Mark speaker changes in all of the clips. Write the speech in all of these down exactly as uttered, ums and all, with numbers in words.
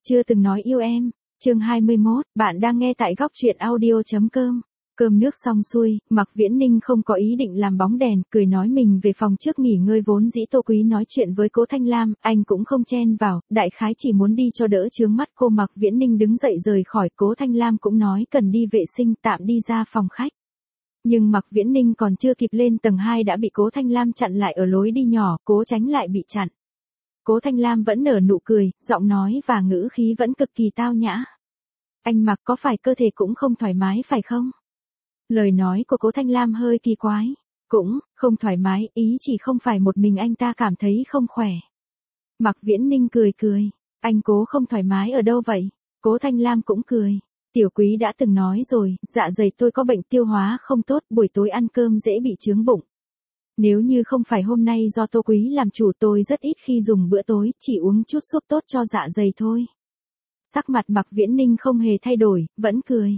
Speaker 1: Chưa từng nói yêu em. Chương hai mươi mốt, bạn đang nghe tại góc truyện audio chấm com. Cơm nước xong xuôi, Mạc Viễn Ninh không có ý định làm bóng đèn, cười nói mình về phòng trước nghỉ ngơi, vốn dĩ Tô Quý nói chuyện với Cố Thanh Lam, anh cũng không chen vào, đại khái chỉ muốn đi cho đỡ chướng mắt cô. Mạc Viễn Ninh đứng dậy rời khỏi, Cố Thanh Lam cũng nói cần đi vệ sinh, tạm đi ra phòng khách. Nhưng Mạc Viễn Ninh còn chưa kịp lên tầng hai đã bị Cố Thanh Lam chặn lại ở lối đi nhỏ, cố tránh lại bị chặn. Cố Thanh Lam vẫn nở nụ cười, giọng nói và ngữ khí vẫn cực kỳ tao nhã. Anh Mạc, có phải cơ thể cũng không thoải mái phải không? Lời nói của Cố Thanh Lam hơi kỳ quái. Cũng, không thoải mái, ý chỉ không phải một mình anh ta cảm thấy không khỏe. Mạc Viễn Ninh cười cười. Anh Cố không thoải mái ở đâu vậy? Cố Thanh Lam cũng cười. Tiểu Quý đã từng nói rồi, dạ dày tôi có bệnh tiêu hóa không tốt, buổi tối ăn cơm dễ bị chướng bụng. Nếu như không phải hôm nay do Tô Quý làm chủ, tôi rất ít khi dùng bữa tối, chỉ uống chút súp tốt cho dạ dày thôi. Sắc mặt Mạc Viễn Ninh không hề thay đổi, vẫn cười.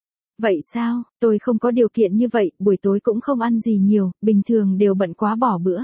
Speaker 1: Vậy sao, tôi không có điều kiện như vậy, buổi tối cũng không ăn gì nhiều, bình thường đều bận quá bỏ bữa.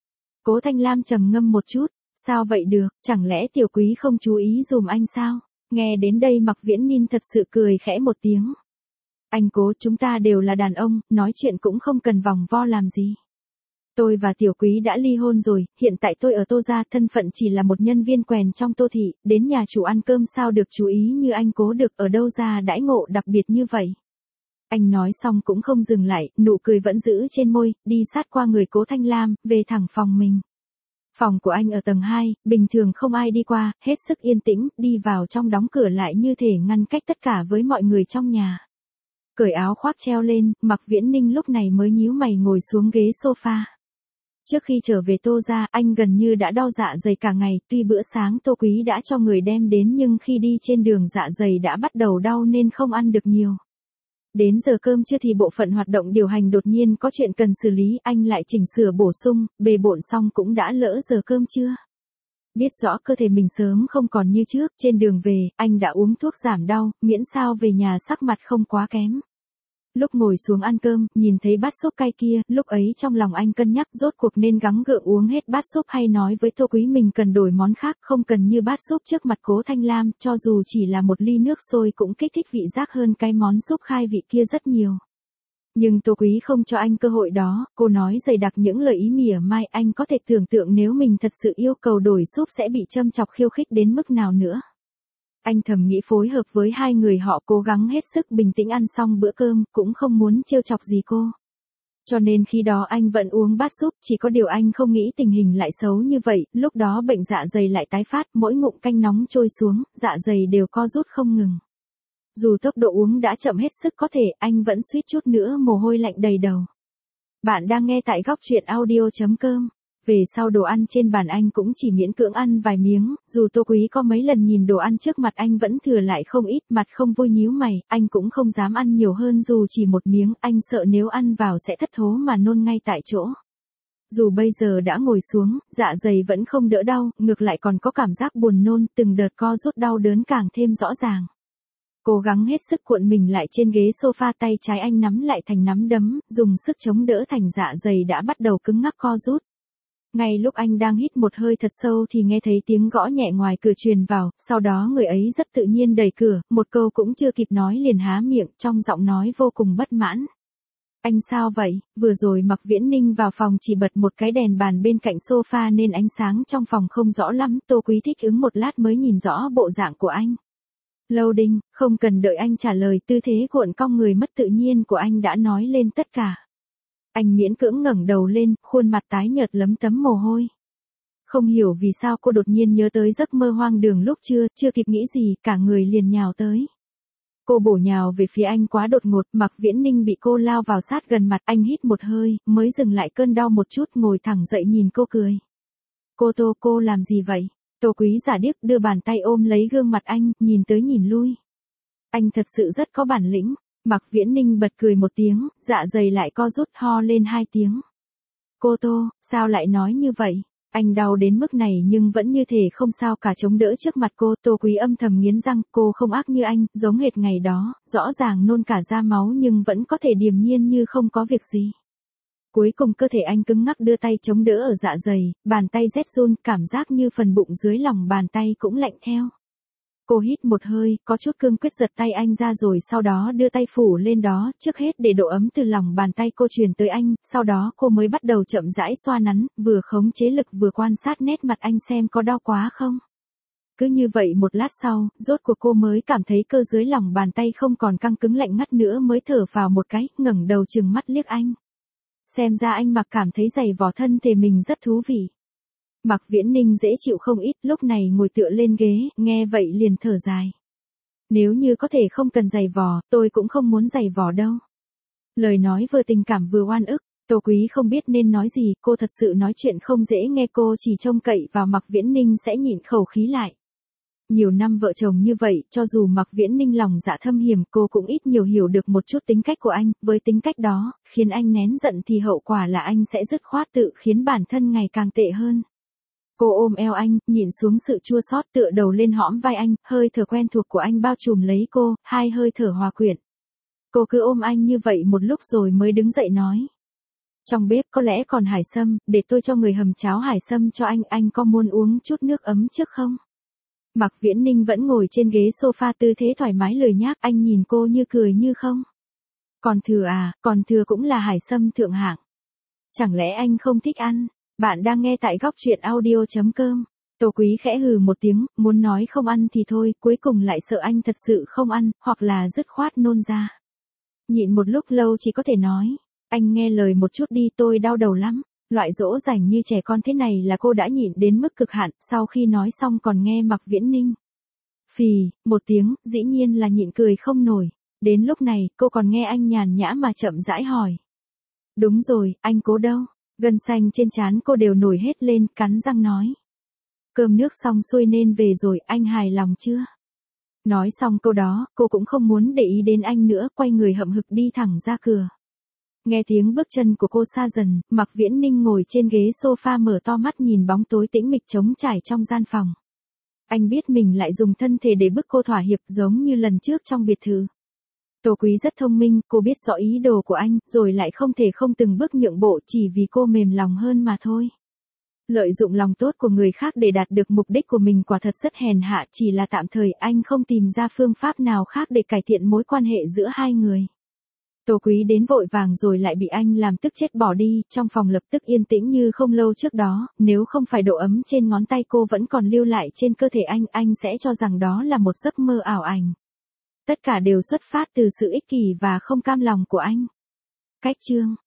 Speaker 1: Cố Thanh Lam trầm ngâm một chút, sao vậy được, chẳng lẽ Tiểu Quý không chú ý dùm anh sao? Nghe đến đây Mạc Viễn Ninh thật sự cười khẽ một tiếng. Anh Cố, chúng ta đều là đàn ông, nói chuyện cũng không cần vòng vo làm gì. Tôi và Tiểu Quý đã ly hôn rồi, hiện tại tôi ở Tô gia, thân phận chỉ là một nhân viên quèn trong Tô thị, đến nhà chủ ăn cơm sao được chú ý như anh Cố được, ở đâu ra đãi ngộ đặc biệt như vậy. Anh nói xong cũng không dừng lại, nụ cười vẫn giữ trên môi, đi sát qua người Cố Thanh Lam, về thẳng phòng mình. Phòng của anh ở tầng hai, bình thường không ai đi qua, hết sức yên tĩnh, đi vào trong đóng cửa lại như thể ngăn cách tất cả với mọi người trong nhà. Cởi áo khoác treo lên, Mạc Viễn Ninh lúc này mới nhíu mày ngồi xuống ghế sofa. Trước khi trở về Tô gia, anh gần như đã đau dạ dày cả ngày, tuy bữa sáng Tô Quý đã cho người đem đến nhưng khi đi trên đường dạ dày đã bắt đầu đau nên không ăn được nhiều. Đến giờ cơm trưa thì bộ phận hoạt động điều hành đột nhiên có chuyện cần xử lý, anh lại chỉnh sửa bổ sung, bề bộn xong cũng đã lỡ giờ cơm trưa. Biết rõ cơ thể mình sớm không còn như trước, trên đường về, anh đã uống thuốc giảm đau, miễn sao về nhà sắc mặt không quá kém. Lúc ngồi xuống ăn cơm, nhìn thấy bát súp cay kia, lúc ấy trong lòng anh cân nhắc rốt cuộc nên gắng gượng uống hết bát súp hay nói với Tô Quý mình cần đổi món khác, không cần như bát súp trước mặt Cố Thanh Lam, cho dù chỉ là một ly nước sôi cũng kích thích vị giác hơn cái món súp khai vị kia rất nhiều. Nhưng Tô Quý không cho anh cơ hội đó, cô nói dày đặc những lời ý mỉa mai, anh có thể tưởng tượng nếu mình thật sự yêu cầu đổi súp sẽ bị châm chọc khiêu khích đến mức nào nữa. Anh thầm nghĩ phối hợp với hai người họ cố gắng hết sức bình tĩnh ăn xong bữa cơm, cũng không muốn trêu chọc gì cô. Cho nên khi đó anh vẫn uống bát súp, chỉ có điều anh không nghĩ tình hình lại xấu như vậy, lúc đó bệnh dạ dày lại tái phát, mỗi ngụm canh nóng trôi xuống, dạ dày đều co rút không ngừng. Dù tốc độ uống đã chậm hết sức có thể, anh vẫn suýt chút nữa mồ hôi lạnh đầy đầu. Bạn đang nghe tại góc truyện audio chấm com. Về sau đồ ăn trên bàn anh cũng chỉ miễn cưỡng ăn vài miếng, dù Tô Quý có mấy lần nhìn đồ ăn trước mặt anh vẫn thừa lại không ít, mặt không vui nhíu mày, anh cũng không dám ăn nhiều hơn dù chỉ một miếng, anh sợ nếu ăn vào sẽ thất thố mà nôn ngay tại chỗ. Dù bây giờ đã ngồi xuống, dạ dày vẫn không đỡ đau, ngược lại còn có cảm giác buồn nôn, từng đợt co rút đau đớn càng thêm rõ ràng. Cố gắng hết sức cuộn mình lại trên ghế sofa, tay trái anh nắm lại thành nắm đấm, dùng sức chống đỡ thành dạ dày đã bắt đầu cứng ngắc co rút. Ngay lúc anh đang hít một hơi thật sâu thì nghe thấy tiếng gõ nhẹ ngoài cửa truyền vào, sau đó người ấy rất tự nhiên đẩy cửa, một câu cũng chưa kịp nói liền há miệng, trong giọng nói vô cùng bất mãn. Anh sao vậy, vừa rồi Mạc Viễn Ninh vào phòng chỉ bật một cái đèn bàn bên cạnh sofa nên ánh sáng trong phòng không rõ lắm, Tô Quý thích ứng một lát mới nhìn rõ bộ dạng của anh. Loading, không cần đợi anh trả lời, tư thế cuộn cong người mất tự nhiên của anh đã nói lên tất cả. Anh miễn cưỡng ngẩng đầu lên, khuôn mặt tái nhợt lấm tấm mồ hôi. Không hiểu vì sao cô đột nhiên nhớ tới giấc mơ hoang đường lúc trưa, chưa kịp nghĩ gì, cả người liền nhào tới. Cô bổ nhào về phía anh quá đột ngột, Mạc Viễn Ninh bị cô lao vào sát gần mặt, anh hít một hơi, mới dừng lại cơn đau một chút, ngồi thẳng dậy nhìn cô cười. Cô Tô, cô làm gì vậy? Tô Quý giả điếc đưa bàn tay ôm lấy gương mặt anh, nhìn tới nhìn lui. Anh thật sự rất có bản lĩnh. Mạc Viễn Ninh bật cười một tiếng, dạ dày lại co rút ho lên hai tiếng. Cô Tô, sao lại nói như vậy? Anh đau đến mức này nhưng vẫn như thể không sao cả chống đỡ trước mặt cô. Tô Quý âm thầm nghiến răng, cô không ác như anh, giống hệt ngày đó, rõ ràng nôn cả ra máu nhưng vẫn có thể điềm nhiên như không có việc gì. Cuối cùng cơ thể anh cứng ngắc đưa tay chống đỡ ở dạ dày, bàn tay rét run, cảm giác như phần bụng dưới lòng bàn tay cũng lạnh theo. Cô hít một hơi, có chút cương quyết giật tay anh ra rồi sau đó đưa tay phủ lên đó, trước hết để độ ấm từ lòng bàn tay cô truyền tới anh, sau đó cô mới bắt đầu chậm rãi xoa nắn, vừa khống chế lực vừa quan sát nét mặt anh xem có đau quá không. Cứ như vậy một lát sau, rốt cuộc cô mới cảm thấy cơ dưới lòng bàn tay không còn căng cứng lạnh ngắt nữa mới thở vào một cái, ngẩng đầu trừng mắt liếc anh. Xem ra anh Mặc cảm thấy giày vò thân thể mình rất thú vị. Mạc Viễn Ninh dễ chịu không ít, lúc này ngồi tựa lên ghế, nghe vậy liền thở dài. Nếu như có thể không cần giày vò, tôi cũng không muốn giày vò đâu. Lời nói vừa tình cảm vừa oan ức, Tô Quý không biết nên nói gì, cô thật sự nói chuyện không dễ nghe, cô chỉ trông cậy vào Mạc Viễn Ninh sẽ nhịn khẩu khí lại. Nhiều năm vợ chồng như vậy, cho dù Mạc Viễn Ninh lòng dạ thâm hiểm, cô cũng ít nhiều hiểu được một chút tính cách của anh, với tính cách đó, khiến anh nén giận thì hậu quả là anh sẽ dứt khoát tự khiến bản thân ngày càng tệ hơn. Cô ôm eo anh, nhìn xuống sự chua xót tựa đầu lên hõm vai anh, hơi thở quen thuộc của anh bao trùm lấy cô, hai hơi thở hòa quyện. Cô cứ ôm anh như vậy một lúc rồi mới đứng dậy nói. Trong bếp có lẽ còn hải sâm, để tôi cho người hầm cháo hải sâm cho anh, anh có muốn uống chút nước ấm trước không? Mạc Viễn Ninh vẫn ngồi trên ghế sofa tư thế thoải mái lười nhác, anh nhìn cô như cười như không. Còn thừa à, còn thừa cũng là hải sâm thượng hạng. Chẳng lẽ anh không thích ăn? Bạn đang nghe tại góc truyện audio chấm com. Tô Quý khẽ hừ một tiếng, muốn nói không ăn thì thôi, cuối cùng lại sợ anh thật sự không ăn, hoặc là dứt khoát nôn ra. Nhịn một lúc lâu chỉ có thể nói, anh nghe lời một chút đi, tôi đau đầu lắm. Loại dỗ dành như trẻ con thế này là cô đã nhịn đến mức cực hạn, sau khi nói xong còn nghe Mạc Viễn Ninh phì một tiếng, dĩ nhiên là nhịn cười không nổi. Đến lúc này, cô còn nghe anh nhàn nhã mà chậm rãi hỏi. Đúng rồi, anh Cố đâu? Gân xanh trên trán cô đều nổi hết lên, cắn răng nói. Cơm nước xong xuôi nên về rồi, anh hài lòng chưa? Nói xong câu đó, cô cũng không muốn để ý đến anh nữa, quay người hậm hực đi thẳng ra cửa. Nghe tiếng bước chân của cô xa dần, Mạc Viễn Ninh ngồi trên ghế sofa mở to mắt nhìn bóng tối tĩnh mịch trống trải trong gian phòng. Anh biết mình lại dùng thân thể để bức cô thỏa hiệp giống như lần trước trong biệt thự. Tô Quý rất thông minh, cô biết rõ ý đồ của anh, rồi lại không thể không từng bước nhượng bộ chỉ vì cô mềm lòng hơn mà thôi. Lợi dụng lòng tốt của người khác để đạt được mục đích của mình quả thật rất hèn hạ, chỉ là tạm thời anh không tìm ra phương pháp nào khác để cải thiện mối quan hệ giữa hai người. Tô Quý đến vội vàng rồi lại bị anh làm tức chết bỏ đi, trong phòng lập tức yên tĩnh như không lâu trước đó, nếu không phải độ ấm trên ngón tay cô vẫn còn lưu lại trên cơ thể anh, anh sẽ cho rằng đó là một giấc mơ ảo ảnh. Tất cả đều xuất phát từ sự ích kỷ và không cam lòng của anh. Cách chương